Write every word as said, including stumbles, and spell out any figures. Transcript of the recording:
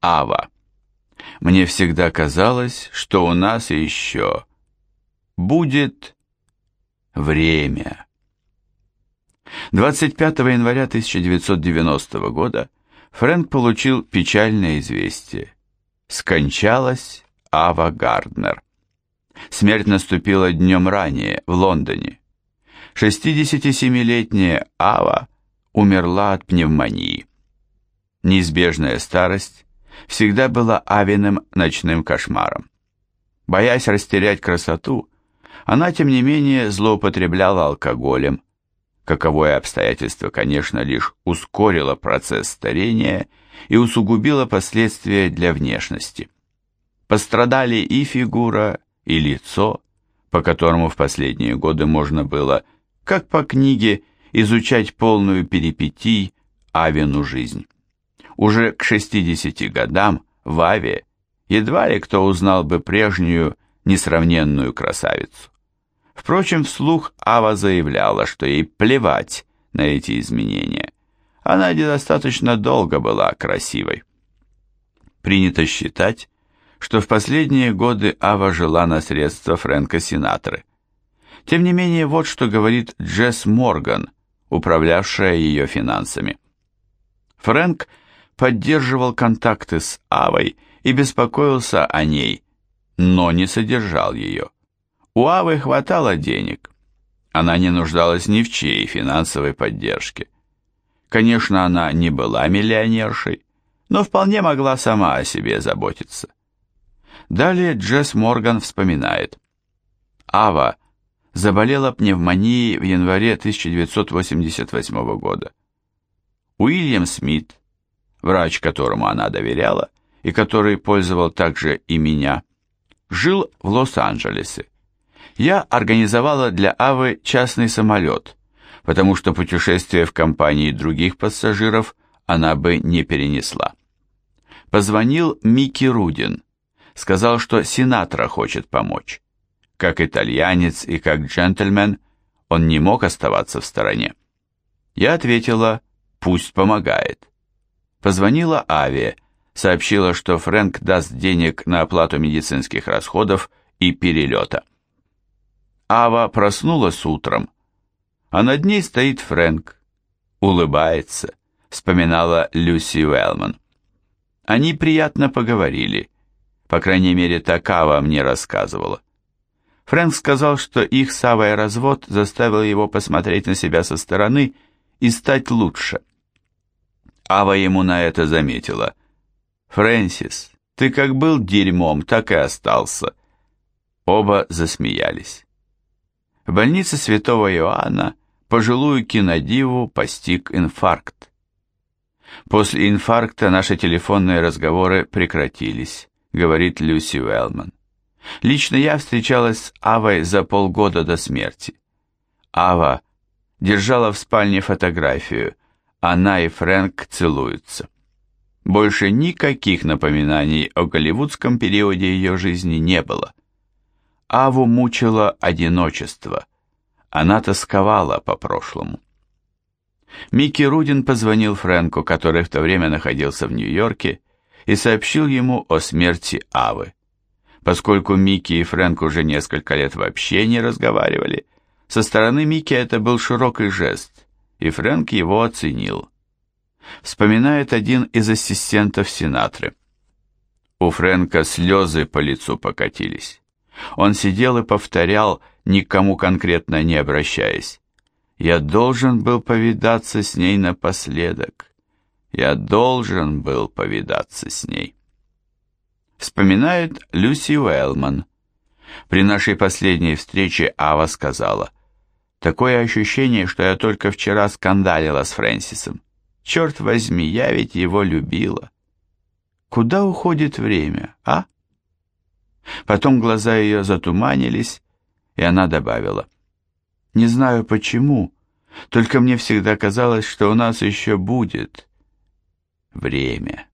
Ава. Мне всегда казалось, что у нас еще будет время. двадцать пятого января тысяча девятьсот девяностого года Фрэнк получил печальное известие. Скончалась Ава Гарднер. Смерть наступила днем ранее, в Лондоне. шестидесятисемилетняя Ава умерла от пневмонии. Неизбежная старость всегда была Авиным ночным кошмаром. Боясь растерять красоту, она, тем не менее, злоупотребляла алкоголем. Каковое обстоятельство, конечно, лишь ускорило процесс старения и усугубило последствия для внешности. Пострадали и фигура, и лицо, по которому в последние годы можно было, как по книге, изучать полную перипетий Авину жизнь. Уже к шестидесяти годам в Аве едва ли кто узнал бы прежнюю несравненную красавицу. Впрочем, вслух Ава заявляла, что ей плевать на эти изменения. Она недостаточно долго была красивой. Принято считать, что в последние годы Ава жила на средства Фрэнка Синатры. Тем не менее, вот что говорит Джесс Морган, управлявшая ее финансами. Фрэнк поддерживал контакты с Авой и беспокоился о ней, но не содержал ее. У Авы хватало денег. Она не нуждалась ни в чьей финансовой поддержке. Конечно, она не была миллионершей, но вполне могла сама о себе заботиться. Далее Джесс Морган вспоминает. Ава заболела пневмонией в январе тысяча девятьсот восемьдесят восьмого года. Уильям Смит, врач, которому она доверяла и который пользовал также и меня, жил в Лос-Анджелесе. Я организовала для Авы частный самолет, потому что путешествие в компании других пассажиров она бы не перенесла. Позвонил Микки Рудин, сказал, что Синатра хочет помочь. Как итальянец и как джентльмен, он не мог оставаться в стороне. Я ответила, пусть помогает. Позвонила Аве, сообщила, что Фрэнк даст денег на оплату медицинских расходов и перелета. Ава проснулась утром, а над ней стоит Фрэнк, улыбается, вспоминала Люси Уэллман. Они приятно поговорили, по крайней мере, так Ава мне рассказывала. Фрэнк сказал, что их с Авой развод заставил его посмотреть на себя со стороны и стать лучше. Ава ему на это заметила. «Фрэнсис, ты как был дерьмом, так и остался». Оба засмеялись. В больнице Святого Иоанна пожилую кинодиву постиг инфаркт. После инфаркта наши телефонные разговоры прекратились, говорит Люси Уэллман. Лично я встречалась с Авой за полгода до смерти. Ава держала в спальне фотографию, она и Фрэнк целуются. Больше никаких напоминаний о голливудском периоде ее жизни не было. Аву мучило одиночество. Она тосковала по прошлому. Микки Рудин позвонил Фрэнку, который в то время находился в Нью-Йорке, и сообщил ему о смерти Авы. Поскольку Микки и Фрэнк уже несколько лет вообще не разговаривали, со стороны Микки это был широкий жест, и Фрэнк его оценил. Вспоминает один из ассистентов Синатры. У Фрэнка слезы по лицу покатились. Он сидел и повторял, никому конкретно не обращаясь. «Я должен был повидаться с ней напоследок. Я должен был повидаться с ней». Вспоминает Люси Уэллман. При нашей последней встрече Ава сказала: «Такое ощущение, что я только вчера скандалила с Фрэнсисом. Черт возьми, я ведь его любила». Куда уходит время, а? Потом глаза ее затуманились, и она добавила: «Не знаю почему, только мне всегда казалось, что у нас еще будет время».